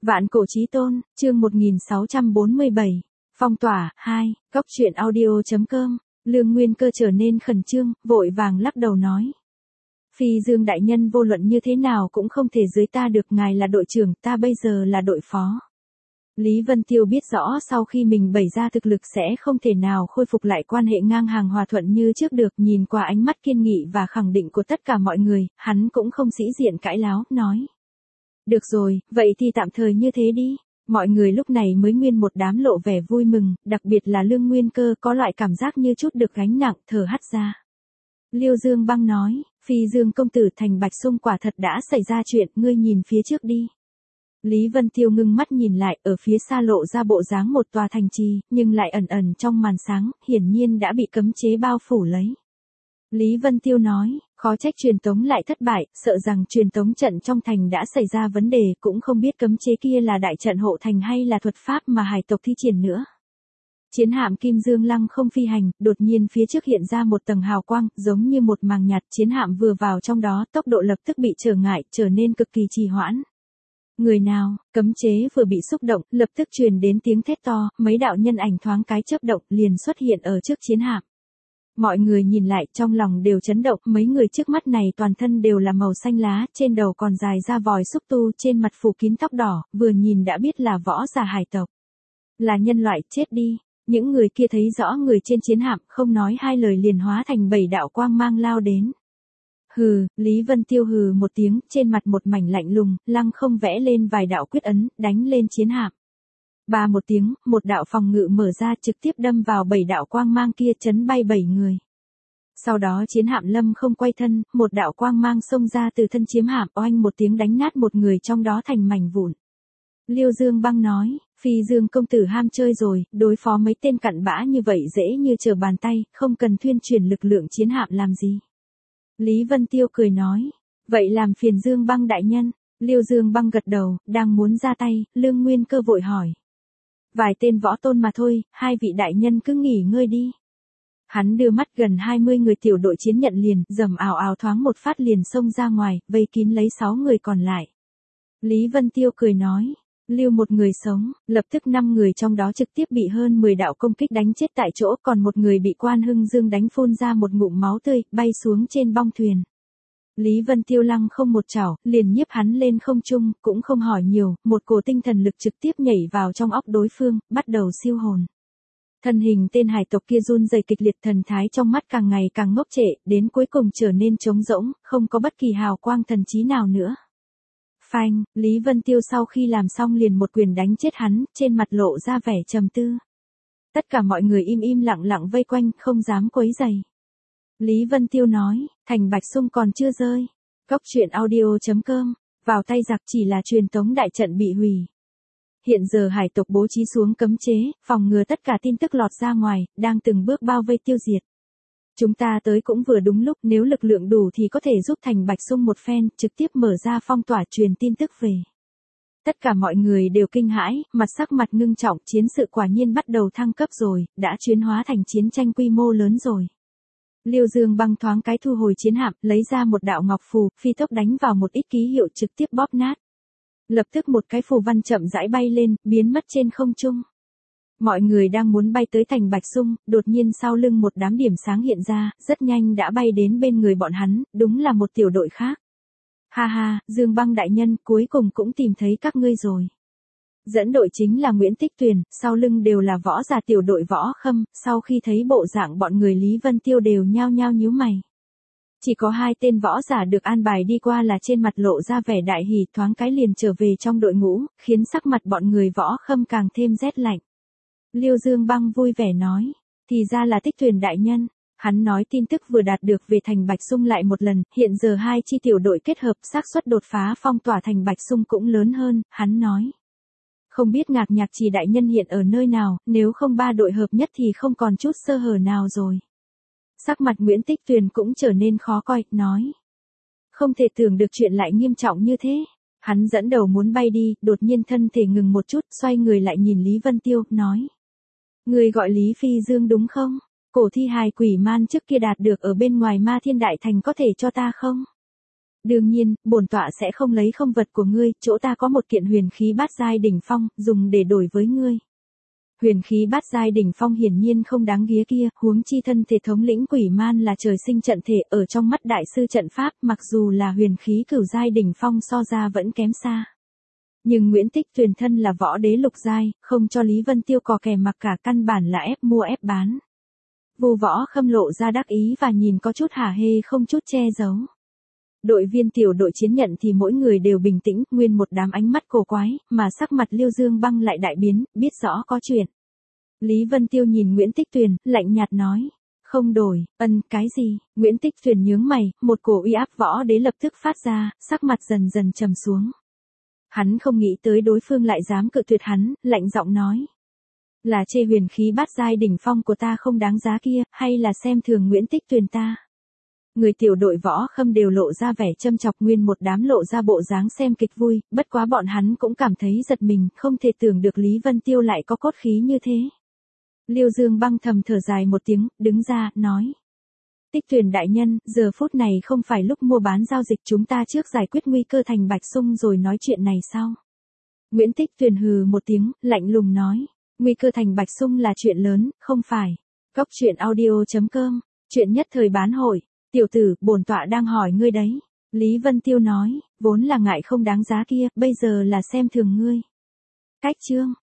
Vạn cổ chí tôn, chương 1647. Phong tỏa, 2, góc truyện audio.com. Lương Nguyên Cơ trở nên khẩn trương, vội vàng lắc đầu nói. Phi Dương đại nhân vô luận như thế nào cũng không thể dưới ta được, ngài là đội trưởng, ta bây giờ là đội phó. Lý Vân Tiêu biết rõ sau khi mình bày ra thực lực sẽ không thể nào khôi phục lại quan hệ ngang hàng hòa thuận như trước được, nhìn qua ánh mắt kiên nghị và khẳng định của tất cả mọi người, hắn cũng không sĩ diện cãi láo, nói. Được rồi, vậy thì tạm thời như thế đi. Mọi người lúc này mới nguyên một đám lộ vẻ vui mừng, đặc biệt là Lương Nguyên Cơ có loại cảm giác như chút được gánh nặng, thở hắt ra. Liêu Dương Băng nói, Phi Dương công tử thành Bạch Sung quả thật đã xảy ra chuyện, ngươi nhìn phía trước đi. Lý Vân Tiêu ngưng mắt nhìn lại, ở phía xa lộ ra bộ dáng một tòa thành trì, nhưng lại ẩn ẩn trong màn sáng, hiển nhiên đã bị cấm chế bao phủ lấy. Lý Vân Tiêu nói, khó trách truyền tống lại thất bại, sợ rằng truyền tống trận trong thành đã xảy ra vấn đề, cũng không biết cấm chế kia là đại trận hộ thành hay là thuật pháp mà hải tộc thi triển nữa. Chiến hạm Kim Dương Lăng không phi hành, đột nhiên phía trước hiện ra một tầng hào quang, giống như một màng nhạt, chiến hạm vừa vào trong đó, tốc độ lập tức bị trở ngại, trở nên cực kỳ trì hoãn. Người nào, cấm chế vừa bị xúc động, lập tức truyền đến tiếng thét to, mấy đạo nhân ảnh thoáng cái chớp động, liền xuất hiện ở trước chiến hạm. Mọi người nhìn lại trong lòng đều chấn động, mấy người trước mắt này toàn thân đều là màu xanh lá, trên đầu còn dài ra vòi xúc tu, trên mặt phủ kín tóc đỏ, vừa nhìn đã biết là võ giả hải tộc. Là nhân loại, chết đi. Những người kia thấy rõ người trên chiến hạm, không nói hai lời liền hóa thành 7 đạo quang mang lao đến. Hừ, Lý Vân Tiêu hừ một tiếng, trên mặt một mảnh lạnh lùng, lăng không vẽ lên vài đạo quyết ấn, đánh lên chiến hạm. Ba một tiếng, một đạo phòng ngự mở ra trực tiếp đâm vào 7 đạo quang mang kia, chấn bay 7 người. Sau đó chiến hạm lâm không quay thân, một đạo quang mang xông ra từ thân chiến hạm, oanh một tiếng đánh nát một người trong đó thành mảnh vụn. Liêu Dương Băng nói, Phi Dương công tử ham chơi rồi, đối phó mấy tên cặn bã như vậy dễ như trở bàn tay, không cần thuyên truyền lực lượng chiến hạm làm gì. Lý Vân Tiêu cười nói, vậy làm phiền Dương Băng đại nhân. Liêu Dương Băng gật đầu, đang muốn ra tay, Lương Nguyên Cơ vội hỏi. Vài tên võ tôn mà thôi, hai vị đại nhân cứ nghỉ ngơi đi. Hắn đưa mắt gần 20 người tiểu đội chiến nhận liền, rầm ào ào thoáng một phát liền xông ra ngoài, vây kín lấy 6 người còn lại. Lý Vân Tiêu cười nói, lưu một người sống, lập tức 5 người trong đó trực tiếp bị hơn 10 đạo công kích đánh chết tại chỗ, còn một người bị Quan Hưng Dương đánh phun ra một ngụm máu tươi, bay xuống trên bong thuyền. Lý Vân Tiêu lăng không một chảo, liền nhiếp hắn lên không trung, cũng không hỏi nhiều, một cổ tinh thần lực trực tiếp nhảy vào trong óc đối phương, bắt đầu siêu hồn. Thân hình tên hải tộc kia run rẩy kịch liệt, thần thái trong mắt càng ngày càng ngốc trệ, đến cuối cùng trở nên trống rỗng, không có bất kỳ hào quang thần trí nào nữa. Phanh, Lý Vân Tiêu sau khi làm xong liền một quyền đánh chết hắn, trên mặt lộ ra vẻ trầm tư. Tất cả mọi người im lặng vây quanh, không dám quấy rầy. Lý Vân Tiêu nói, thành Bạch Sung còn chưa rơi. Góc truyện audio.com, vào tay giặc chỉ là truyền tống đại trận bị hủy. Hiện giờ hải tộc bố trí xuống cấm chế, phòng ngừa tất cả tin tức lọt ra ngoài, đang từng bước bao vây tiêu diệt. Chúng ta tới cũng vừa đúng lúc, nếu lực lượng đủ thì có thể giúp thành Bạch Sung một phen, trực tiếp mở ra phong tỏa truyền tin tức về. Tất cả mọi người đều kinh hãi, sắc mặt ngưng trọng, chiến sự quả nhiên bắt đầu thăng cấp rồi, đã chuyển hóa thành chiến tranh quy mô lớn rồi. Liêu Dương Băng thoáng cái thu hồi chiến hạm, lấy ra một đạo ngọc phù, phi tốc đánh vào một ít ký hiệu trực tiếp bóp nát. Lập tức một cái phù văn chậm rãi bay lên, biến mất trên không trung. Mọi người đang muốn bay tới thành Bạch Sung, đột nhiên sau lưng một đám điểm sáng hiện ra, rất nhanh đã bay đến bên người bọn hắn, đúng là một tiểu đội khác. Ha ha, Dương Băng đại nhân, cuối cùng cũng tìm thấy các ngươi rồi. Dẫn đội chính là Nguyễn Tích Tuyền, sau lưng đều là võ giả tiểu đội Võ Khâm, sau khi thấy bộ dạng bọn người Lý Vân Tiêu đều nhao nhao nhíu mày. Chỉ có 2 tên võ giả được an bài đi qua là trên mặt lộ ra vẻ đại hỉ, thoáng cái liền trở về trong đội ngũ, khiến sắc mặt bọn người Võ Khâm càng thêm rét lạnh. Liêu Dương Băng vui vẻ nói, thì ra là Tích Tuyền đại nhân. Hắn nói tin tức vừa đạt được về thành Bạch Sung lại một lần, hiện giờ 2 chi tiểu đội kết hợp, xác suất đột phá phong tỏa thành Bạch Sung cũng lớn hơn, hắn nói. Không biết Ngạc Nhạc Trì đại nhân hiện ở nơi nào, nếu không 3 đội hợp nhất thì không còn chút sơ hở nào rồi. Sắc mặt Nguyễn Tích Tuyền cũng trở nên khó coi, nói. Không thể tưởng được chuyện lại nghiêm trọng như thế. Hắn dẫn đầu muốn bay đi, đột nhiên thân thể ngừng một chút, xoay người lại nhìn Lý Vân Tiêu, nói. Người gọi Lý Phi Dương đúng không? Cổ thi hài quỷ man trước kia đạt được ở bên ngoài Ma Thiên Đại Thành có thể cho ta không? Đương nhiên, bổn tọa sẽ không lấy không vật của ngươi, chỗ ta có một kiện huyền khí bát giai đỉnh phong, dùng để đổi với ngươi. Huyền khí bát giai đỉnh phong hiển nhiên không đáng ghía kia, huống chi thân thể thống lĩnh quỷ man là trời sinh trận thể, ở trong mắt đại sư trận pháp, mặc dù là huyền khí cửu giai đỉnh phong so ra vẫn kém xa. Nhưng Nguyễn Tích Tuyền thân là võ đế lục giai, không cho Lý Vân Tiêu cò kè mặc cả, căn bản là ép mua ép bán. Vu Võ Khâm lộ ra đắc ý và nhìn có chút hả hê không chút che giấu. Đội viên tiểu đội chiến nhận thì mỗi người đều bình tĩnh, nguyên một đám ánh mắt cổ quái, mà sắc mặt Liêu Dương Băng lại đại biến, biết rõ có chuyện. Lý Vân Tiêu nhìn Nguyễn Tích Tuyền, lạnh nhạt nói. Không đổi, cái gì? Nguyễn Tích Tuyền nhướng mày, một cổ uy áp võ đế lập tức phát ra, sắc mặt dần dần trầm xuống. Hắn không nghĩ tới đối phương lại dám cự tuyệt hắn, lạnh giọng nói. Là chê huyền khí bát giai đỉnh phong của ta không đáng giá kia, hay là xem thường Nguyễn Tích Tuyền ta? Người tiểu đội Võ Khâm đều lộ ra vẻ châm chọc, nguyên một đám lộ ra bộ dáng xem kịch vui, bất quá bọn hắn cũng cảm thấy giật mình, không thể tưởng được Lý Vân Tiêu lại có cốt khí như thế. Liêu Dương Băng thầm thở dài một tiếng, đứng ra, nói. Tích Tuyền đại nhân, giờ phút này không phải lúc mua bán giao dịch, chúng ta trước giải quyết nguy cơ thành Bạch Sung rồi nói chuyện này sau. Nguyễn Tích Tuyền hừ một tiếng, lạnh lùng nói. Nguy cơ thành Bạch Sung là chuyện lớn, không phải. Cốc truyện audio.com, chuyện nhất thời bán hội. Tiểu tử, bổn tọa đang hỏi ngươi đấy. Lý Vân Tiêu nói, vốn là ngại không đáng giá kia, bây giờ là xem thường ngươi. Cách chương.